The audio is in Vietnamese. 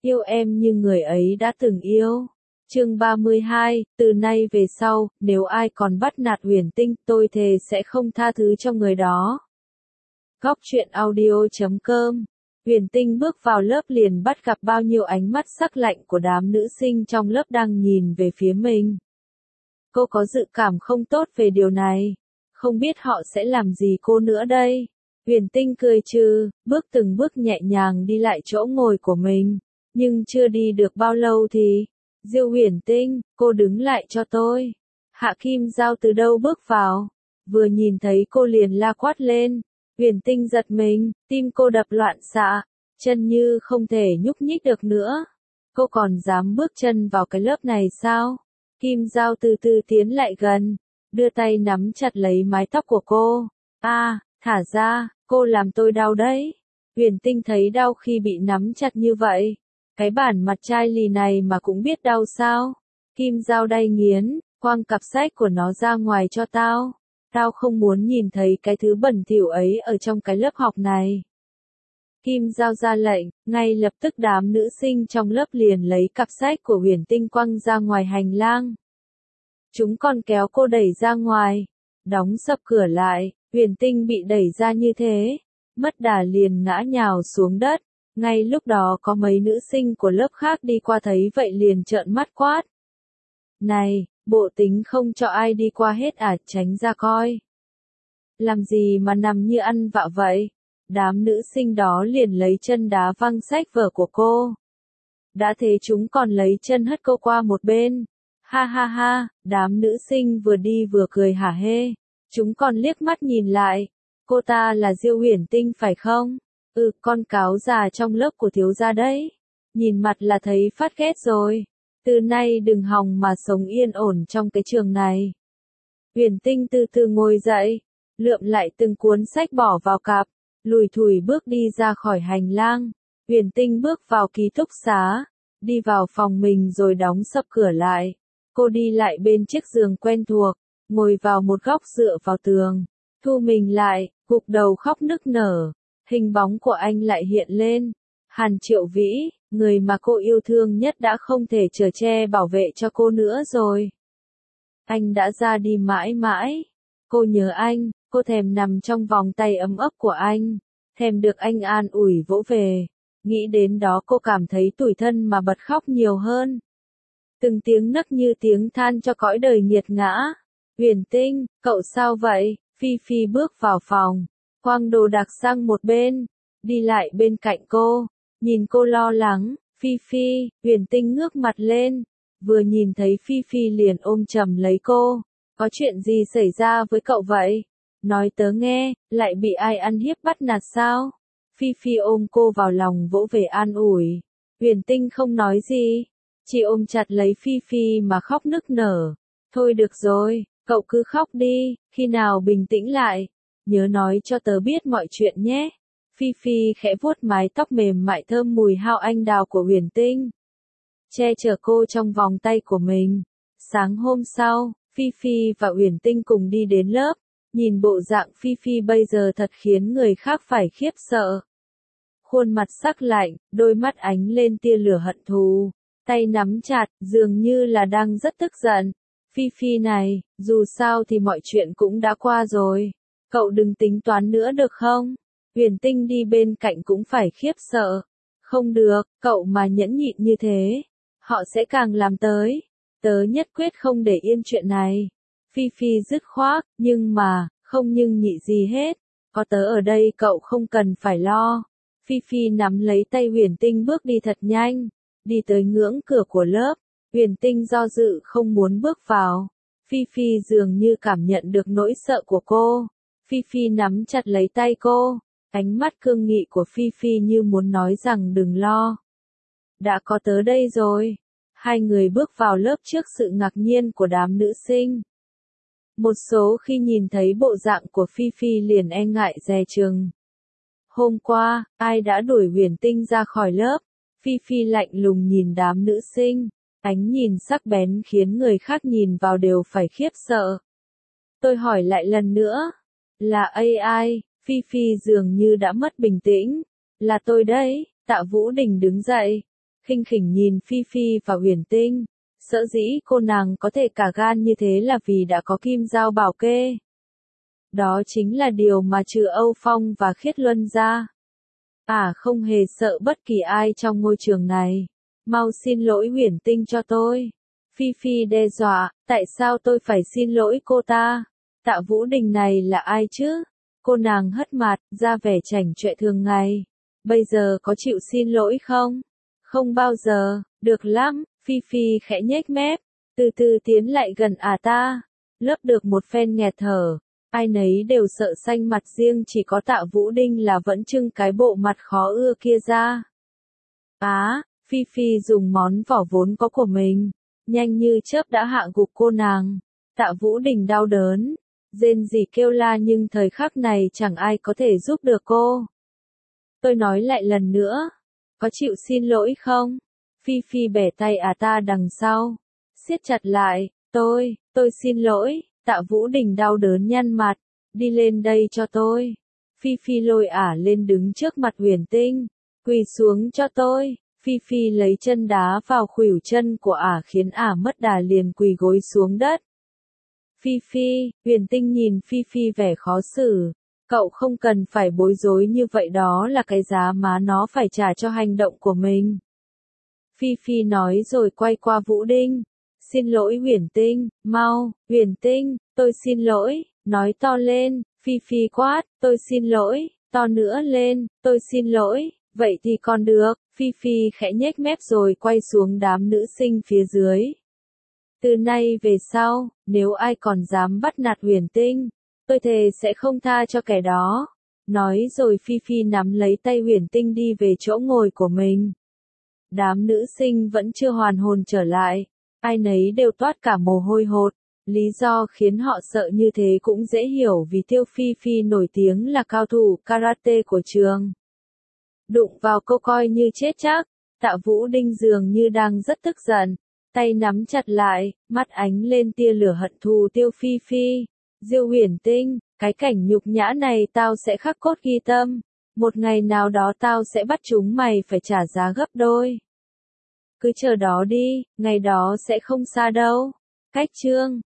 yêu em như người ấy đã từng yêu. Chương 32, từ nay về sau, nếu ai còn bắt nạt Huyền Tinh, tôi thề sẽ không tha thứ cho người đó. Góc truyện audio.com. Huyền Tinh bước vào lớp liền bắt gặp bao nhiêu ánh mắt sắc lạnh của đám nữ sinh trong lớp đang nhìn về phía mình. Cô có dự cảm không tốt về điều này. Không biết họ sẽ làm gì cô nữa đây. Huyền Tinh cười trừ, bước từng bước nhẹ nhàng đi lại chỗ ngồi của mình. Nhưng chưa đi được bao lâu thì... Diêu Huyền Tinh, cô đứng lại cho tôi. Hạ Kim Giao từ đâu bước vào. Vừa nhìn thấy cô liền la quát lên. Huyền Tinh giật mình, tim cô đập loạn xạ, chân như không thể nhúc nhích được nữa. Cô còn dám bước chân vào cái lớp này sao? Kim Giao từ từ tiến lại gần, đưa tay nắm chặt lấy mái tóc của cô. Thả ra, cô làm tôi đau đấy. Huyền Tinh thấy đau khi bị nắm chặt như vậy. Cái bản mặt trai lì này mà cũng biết đau sao? Kim Giao đay nghiến, quăng cặp sách của nó ra ngoài cho tao. Tao không muốn nhìn thấy cái thứ bẩn thỉu ấy ở trong cái lớp học này. Kim Giao ra lệnh, ngay lập tức đám nữ sinh trong lớp liền lấy cặp sách của Huyền Tinh quăng ra ngoài hành lang. Chúng còn kéo cô đẩy ra ngoài, đóng sập cửa lại. Huyền Tinh bị đẩy ra như thế, mất đà liền ngã nhào xuống đất. Ngay lúc đó có mấy nữ sinh của lớp khác đi qua thấy vậy liền trợn mắt quát. Này, bộ tính không cho ai đi qua hết à, tránh ra coi. Làm gì mà nằm như ăn vạ vậy? Đám nữ sinh đó liền lấy chân đá văng sách vở của cô. Đã thế chúng còn lấy chân hất cô qua một bên. Ha ha ha, đám nữ sinh vừa đi vừa cười hả hê. Chúng còn liếc mắt nhìn lại. Cô ta là Diêu Huyền Tinh phải không? Con cáo già trong lớp của thiếu gia đấy. Nhìn mặt là thấy phát ghét rồi. Từ nay đừng hòng mà sống yên ổn trong cái trường này. Huyền Tinh từ từ ngồi dậy, lượm lại từng cuốn sách bỏ vào cặp, lủi thủi bước đi ra khỏi hành lang. Huyền Tinh bước vào ký túc xá, đi vào phòng mình rồi đóng sập cửa lại. Cô đi lại bên chiếc giường quen thuộc, ngồi vào một góc dựa vào tường, thu mình lại, gục đầu khóc nức nở. Hình bóng của anh lại hiện lên. Hàn Triệu Vĩ, người mà cô yêu thương nhất đã không thể chở che bảo vệ cho cô nữa rồi. Anh đã ra đi mãi mãi. Cô nhớ anh, cô thèm nằm trong vòng tay ấm ấp của anh, thèm được anh an ủi vỗ về. Nghĩ đến đó cô cảm thấy tủi thân mà bật khóc nhiều hơn. Từng tiếng nấc như tiếng than cho cõi đời nghiệt ngã. Huyền Tinh, cậu sao vậy? Phi Phi bước vào phòng, quăng đồ đạc sang một bên, đi lại bên cạnh cô, nhìn cô lo lắng. Phi Phi, Huyền Tinh ngước mặt lên, vừa nhìn thấy Phi Phi liền ôm chầm lấy cô. Có chuyện gì xảy ra với cậu vậy? Nói tớ nghe, lại bị ai ăn hiếp bắt nạt sao? Phi Phi ôm cô vào lòng vỗ về an ủi. Huyền Tinh không nói gì, chỉ ôm chặt lấy Phi Phi mà khóc nức nở. Thôi được rồi, cậu cứ khóc đi, khi nào bình tĩnh lại, nhớ nói cho tớ biết mọi chuyện nhé. Phi Phi khẽ vuốt mái tóc mềm mại thơm mùi hao anh đào của Huyền Tinh, che chở cô trong vòng tay của mình. Sáng hôm sau, Phi Phi và Huyền Tinh cùng đi đến lớp. Nhìn bộ dạng Phi Phi bây giờ thật khiến người khác phải khiếp sợ. Khuôn mặt sắc lạnh, đôi mắt ánh lên tia lửa hận thù, tay nắm chặt, dường như là đang rất tức giận. Phi Phi này, dù sao thì mọi chuyện cũng đã qua rồi. Cậu đừng tính toán nữa được không? Huyền Tinh đi bên cạnh cũng phải khiếp sợ. Không được, cậu mà nhẫn nhịn như thế, họ sẽ càng làm tới. Tớ nhất quyết không để yên chuyện này. Phi Phi dứt khoát, nhưng mà, không nhưng nhị gì hết. Có tớ ở đây cậu không cần phải lo. Phi Phi nắm lấy tay Huyền Tinh bước đi thật nhanh, đi tới ngưỡng cửa của lớp. Huyền Tinh do dự không muốn bước vào. Phi Phi dường như cảm nhận được nỗi sợ của cô. Phi Phi nắm chặt lấy tay cô. Ánh mắt cương nghị của Phi Phi như muốn nói rằng đừng lo. Đã có tớ đây rồi. Hai người bước vào lớp trước sự ngạc nhiên của đám nữ sinh. Một số khi nhìn thấy bộ dạng của Phi Phi liền e ngại dè chừng. Hôm qua, ai đã đuổi Huyền Tinh ra khỏi lớp? Phi Phi lạnh lùng nhìn đám nữ sinh. Ánh nhìn sắc bén khiến người khác nhìn vào đều phải khiếp sợ. Tôi hỏi lại lần nữa. Là ai? Phi Phi dường như đã mất bình tĩnh. Là tôi đấy. Tạ Vũ Đình đứng dậy, khinh khỉnh nhìn Phi Phi và Huyền Tinh. Sở dĩ cô nàng có thể cả gan như thế là vì đã có kim giao bảo kê. Đó chính là điều mà trừ Âu Phong và Khiết Luân ra. Không hề sợ bất kỳ ai trong ngôi trường này. Mau xin lỗi Huyền Tinh cho tôi. Phi Phi đe dọa, tại sao tôi phải xin lỗi cô ta? Tạ Vũ Đình này là ai chứ? Cô nàng hất mặt, ra vẻ chảnh chọe thường ngày. Bây giờ có chịu xin lỗi không? Không bao giờ, được lắm, Phi Phi khẽ nhếch mép, từ từ tiến lại gần ta. Lớp được một phen nghẹt thở, ai nấy đều sợ xanh mặt, riêng chỉ có Tạ Vũ Đinh là vẫn trưng cái bộ mặt khó ưa kia ra. Phi Phi dùng món vỏ vốn có của mình, nhanh như chớp đã hạ gục cô nàng. Tạ Vũ Đình đau đớn, rên rỉ kêu la, nhưng thời khắc này chẳng ai có thể giúp được cô. Tôi nói lại lần nữa, có chịu xin lỗi không? Phi Phi bẻ tay ta đằng sau, siết chặt lại, tôi xin lỗi. Tạ Vũ Đình đau đớn nhăn mặt, đi lên đây cho tôi. Phi Phi lôi lên đứng trước mặt Huyền Tinh, quỳ xuống cho tôi. Phi Phi lấy chân đá vào khuỷu chân của khiến mất đà liền quỳ gối xuống đất. Phi Phi, Huyền Tinh nhìn Phi Phi vẻ khó xử. Cậu không cần phải bối rối như vậy, đó là cái giá mà nó phải trả cho hành động của mình. Phi Phi nói rồi quay qua Vũ Đinh. Xin lỗi Huyền Tinh, mau, Huyền Tinh, tôi xin lỗi, nói to lên. Phi Phi quát, tôi xin lỗi, to nữa lên, tôi xin lỗi. Vậy thì còn được. Phi Phi khẽ nhếch mép rồi quay xuống đám nữ sinh phía dưới. Từ nay về sau, nếu ai còn dám bắt nạt Huyền Tinh, tôi thề sẽ không tha cho kẻ đó. Nói rồi Phi Phi nắm lấy tay Huyền Tinh đi về chỗ ngồi của mình. Đám nữ sinh vẫn chưa hoàn hồn trở lại, ai nấy đều toát cả mồ hôi hột. Lý do khiến họ sợ như thế cũng dễ hiểu, vì Tiêu Phi Phi nổi tiếng là cao thủ karate của trường. Đụng vào cô coi như chết chắc. Tạ Vũ Đinh dường như đang rất tức giận, tay nắm chặt lại, mắt ánh lên tia lửa hận thù. Tiêu Phi Phi, Diêu Huyền Tinh, cái cảnh nhục nhã này tao sẽ khắc cốt ghi tâm. Một ngày nào đó tao sẽ bắt chúng mày phải trả giá gấp đôi. Cứ chờ đó đi, ngày đó sẽ không xa đâu. Cách chương